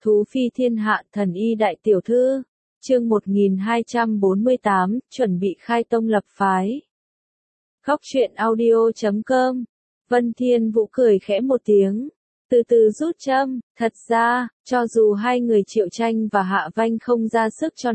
Thú phi thiên hạ thần y đại tiểu thư, chương 1248, chuẩn bị khai tông lập phái. Góc truyện audio.com. Vân Thiên Vũ cười khẽ một tiếng, từ từ rút châm, thật ra, cho dù hai người Triệu Tranh và Hạ Vanh không ra sức cho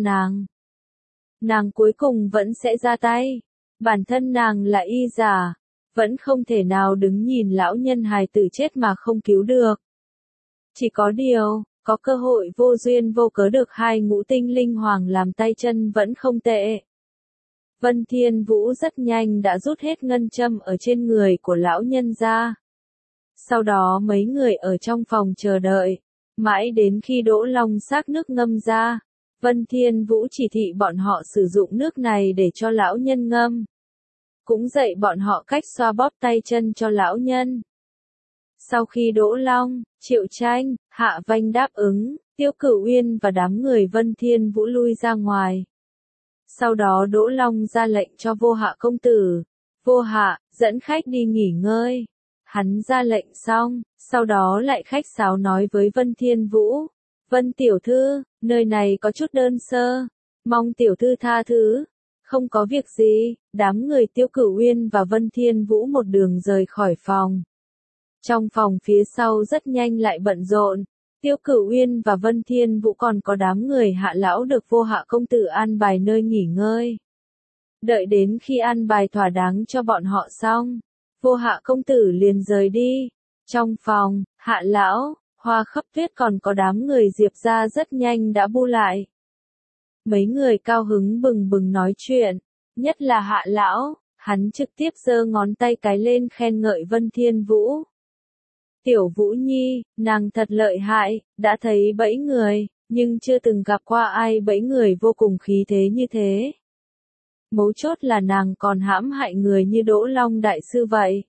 nàng cuối cùng vẫn sẽ ra tay. Bản thân nàng là y giả, vẫn không thể nào đứng nhìn lão nhân hài tử chết mà không cứu được. Chỉ có điều, có cơ hội vô duyên vô cớ được hai ngũ tinh linh hoàng làm tay chân vẫn không tệ. Vân Thiên Vũ rất nhanh đã rút hết ngân châm ở trên người của lão nhân ra. Sau đó mấy người ở trong phòng chờ đợi, mãi đến khi Đỗ Long xác nước ngâm ra, Vân Thiên Vũ chỉ thị bọn họ sử dụng nước này để cho lão nhân ngâm. Cũng dạy bọn họ cách xoa bóp tay chân cho lão nhân. Sau khi Đỗ Long, Triệu Tranh, Hạ Vanh đáp ứng, Tiêu Cửu Uyên và đám người Vân Thiên Vũ lui ra ngoài. Sau đó Đỗ Long ra lệnh cho Vô Hạ công tử, Vô Hạ, dẫn khách đi nghỉ ngơi. Hắn ra lệnh xong, sau đó lại khách sáo nói với Vân Thiên Vũ, Vân tiểu thư, nơi này có chút đơn sơ, mong tiểu thư tha thứ. Không có việc gì, đám người Tiêu Cửu Uyên và Vân Thiên Vũ một đường rời khỏi phòng. Trong phòng phía sau rất nhanh lại bận rộn, Tiêu Cửu Uyên và Vân Thiên Vũ còn có đám người Hạ lão được Vô Hạ công tử an bài nơi nghỉ ngơi. Đợi đến khi an bài thỏa đáng cho bọn họ xong, Vô Hạ công tử liền rời đi. Trong phòng, Hạ lão, Hoa Khắp Tuyết còn có đám người Diệp gia rất nhanh đã bu lại. Mấy người cao hứng bừng bừng nói chuyện, nhất là Hạ lão, hắn trực tiếp giơ ngón tay cái lên khen ngợi Vân Thiên Vũ. Tiểu Vũ Nhi, nàng thật lợi hại, đã thấy bẫy người, nhưng chưa từng gặp qua ai bẫy người vô cùng khí thế như thế. Mấu chốt là nàng còn hãm hại người như Đỗ Long đại sư vậy.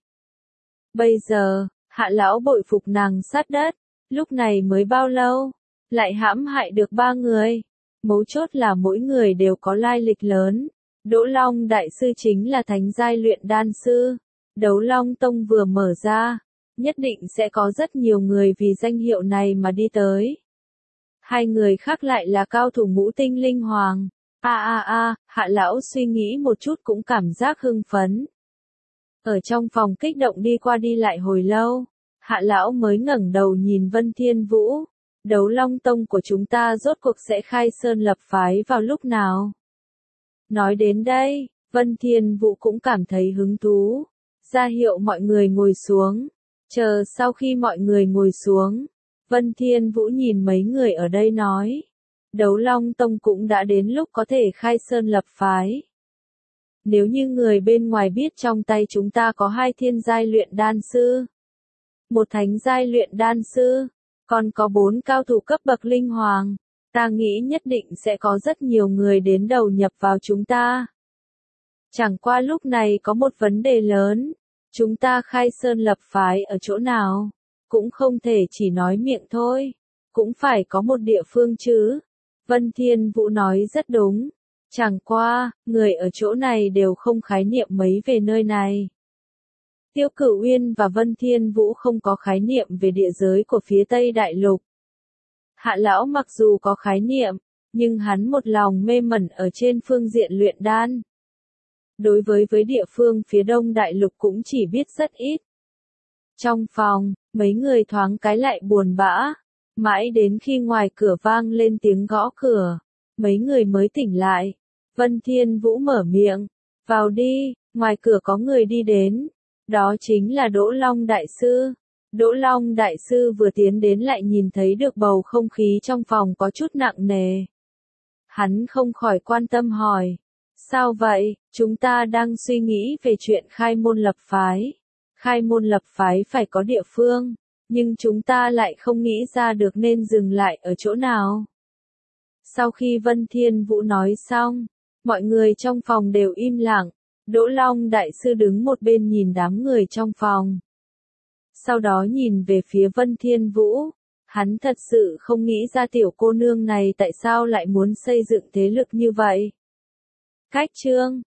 Bây giờ, Hạ lão bội phục nàng sát đất, lúc này mới bao lâu, lại hãm hại được 3 người. Mấu chốt là mỗi người đều có lai lịch lớn. Đỗ Long đại sư chính là thánh giai luyện đan sư. Đấu Long Tông vừa mở ra, nhất định sẽ có rất nhiều người vì danh hiệu này mà đi tới. Hai người khác lại là cao thủ ngũ tinh linh hoàng. Hạ lão suy nghĩ một chút cũng cảm giác hưng phấn. Ở trong phòng kích động đi qua đi lại hồi lâu, Hạ lão mới ngẩng đầu nhìn Vân Thiên Vũ. Đấu Long Tông của chúng ta rốt cuộc sẽ khai sơn lập phái vào lúc nào? Nói đến đây, Vân Thiên Vũ cũng cảm thấy hứng thú, ra hiệu mọi người ngồi xuống. Chờ sau khi mọi người ngồi xuống, Vân Thiên Vũ nhìn mấy người ở đây nói, Đấu Long Tông cũng đã đến lúc có thể khai sơn lập phái. Nếu như người bên ngoài biết trong tay chúng ta có 2 thiên giai luyện đan sư, 1 thánh giai luyện đan sư, còn có 4 cao thủ cấp bậc linh hoàng, ta nghĩ nhất định sẽ có rất nhiều người đến đầu nhập vào chúng ta. Chẳng qua lúc này có một vấn đề lớn, chúng ta khai sơn lập phái ở chỗ nào, cũng không thể chỉ nói miệng thôi, cũng phải có một địa phương chứ. Vân Thiên Vũ nói rất đúng, chẳng qua, người ở chỗ này đều không khái niệm mấy về nơi này. Tiêu Cửu Uyên và Vân Thiên Vũ không có khái niệm về địa giới của phía Tây Đại Lục. Hạ lão mặc dù có khái niệm, nhưng hắn một lòng mê mẩn ở trên phương diện luyện đan. Đối với địa phương phía Đông Đại Lục cũng chỉ biết rất ít. Trong phòng, mấy người thoáng cái lại buồn bã, mãi đến khi ngoài cửa vang lên tiếng gõ cửa, mấy người mới tỉnh lại. Vân Thiên Vũ mở miệng, vào đi, ngoài cửa có người đi đến. Đó chính là Đỗ Long đại sư. Đỗ Long đại sư vừa tiến đến lại nhìn thấy được bầu không khí trong phòng có chút nặng nề. Hắn không khỏi quan tâm hỏi, sao vậy, chúng ta đang suy nghĩ về chuyện khai môn lập phái. Khai môn lập phái phải có địa phương, nhưng chúng ta lại không nghĩ ra được nên dừng lại ở chỗ nào. Sau khi Vân Thiên Vũ nói xong, mọi người trong phòng đều im lặng. Đỗ Long đại sư đứng một bên nhìn đám người trong phòng. Sau đó nhìn về phía Vân Thiên Vũ, hắn thật sự không nghĩ ra tiểu cô nương này tại sao lại muốn xây dựng thế lực như vậy. Cách chương